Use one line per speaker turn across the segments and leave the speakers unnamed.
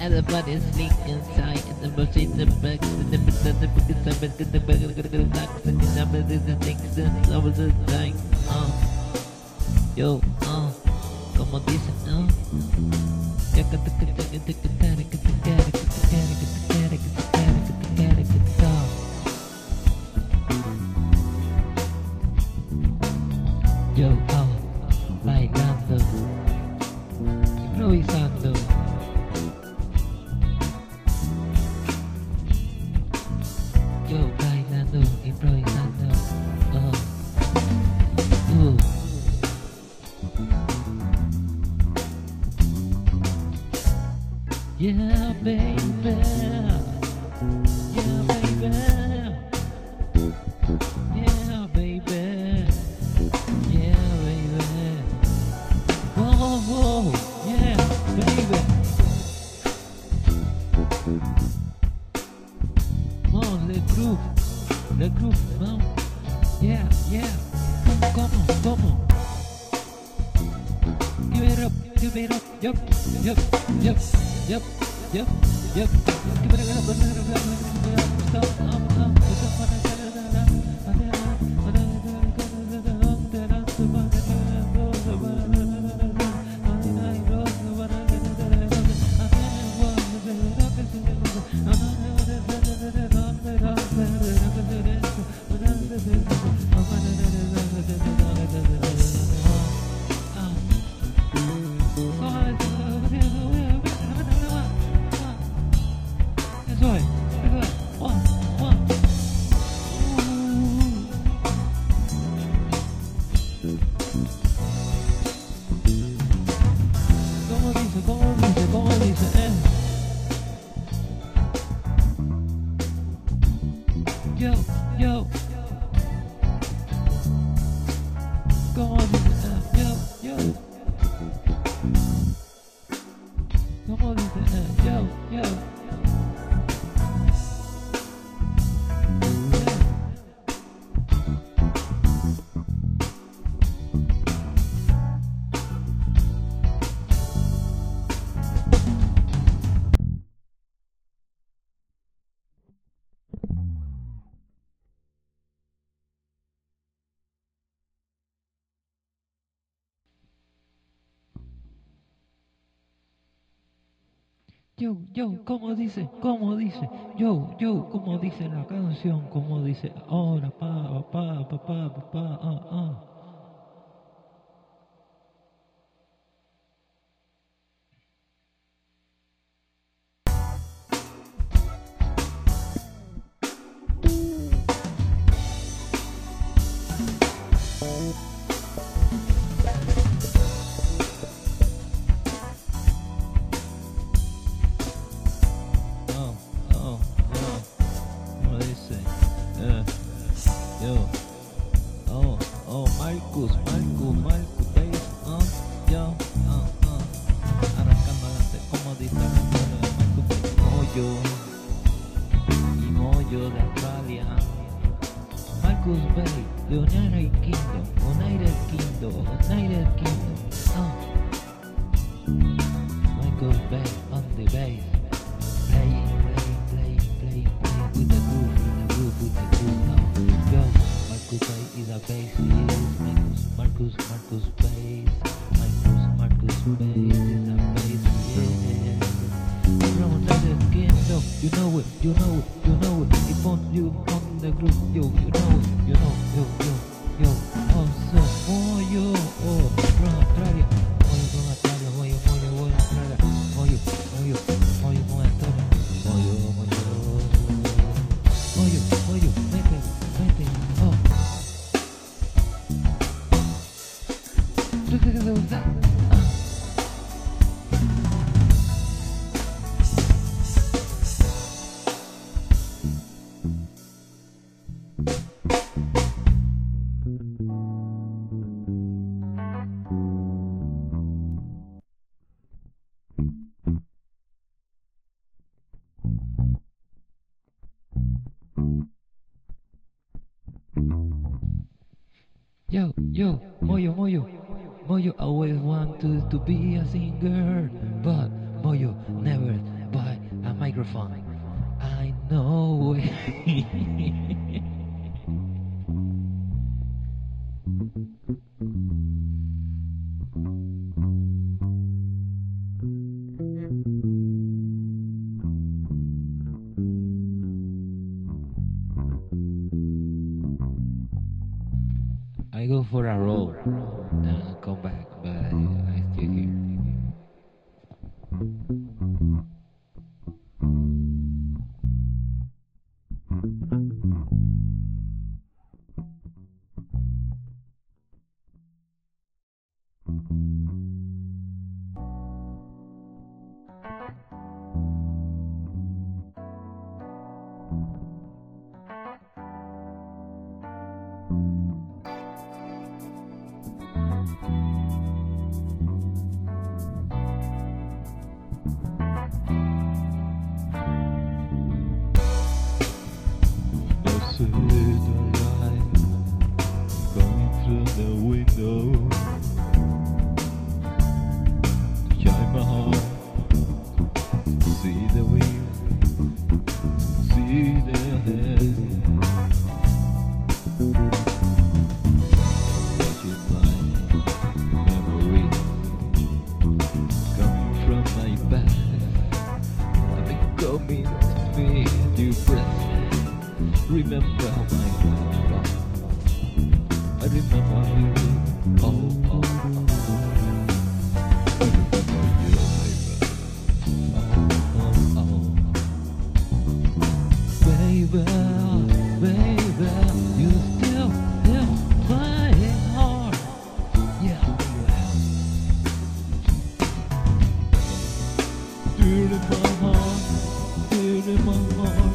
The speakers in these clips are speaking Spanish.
Everybody's sleep inside and the machine the back and the back and the number the things and over the time. Yo, como dicen, no. Ya que yo, bailando, improvisando. Yo bailando, improvisando. Yeah, baby. Yeah, baby. Yeah, baby. Yeah, baby. Whoa, whoa. Yeah, baby. Oh, the groove, no. Yeah, yeah. Come on. Give it up. Yup. Give it ¿Cómo dice? Yo. ¿Cómo dice? Yo. ¿Cómo dice? Yo. Yo, ¿cómo dice? Yo, ¿cómo dice la canción? ¿Cómo dice? Ahora, pa. Marcus, bass, yo, arrancando adelante, como dice la canción de Marcus, Moyo de Australia, Marcus Bay, de United Kingdom, Marcus Bay on the bass, play with the groove now, yo, Marcus Bay is a bassist, Marcus Bass, Marcus Bass is a bass, yeah. From United Kingdom, you know it. If on you on the group, yo, you know it, yo. Also, yo, from Australia, from Australia, from Australia, mete, Yo, Moyo always wanted to be a singer, but Moyo never, but microphone. I know. I go for a roll, then I come back, but I still here. See the light coming through the window. Shine my heart, see the wind, see the head. Watching my memory coming from my past. I've been coming to me, new breath. Remember my life. I remember you. Oh, oh, oh. I remember you, baby. Oh, oh, oh. Baby, you still playing hard. Yeah, you have. Dear in my heart, dear in my heart.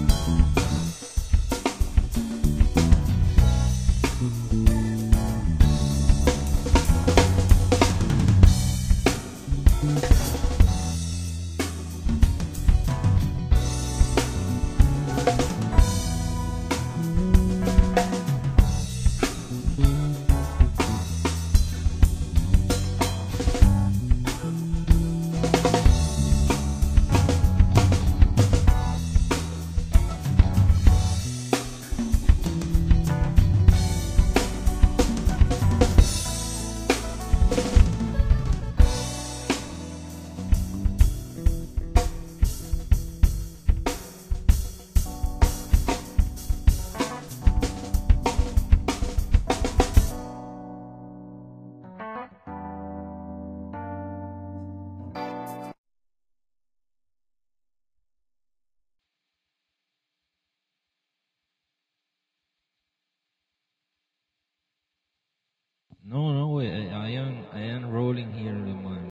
No, no, I am rolling here, man.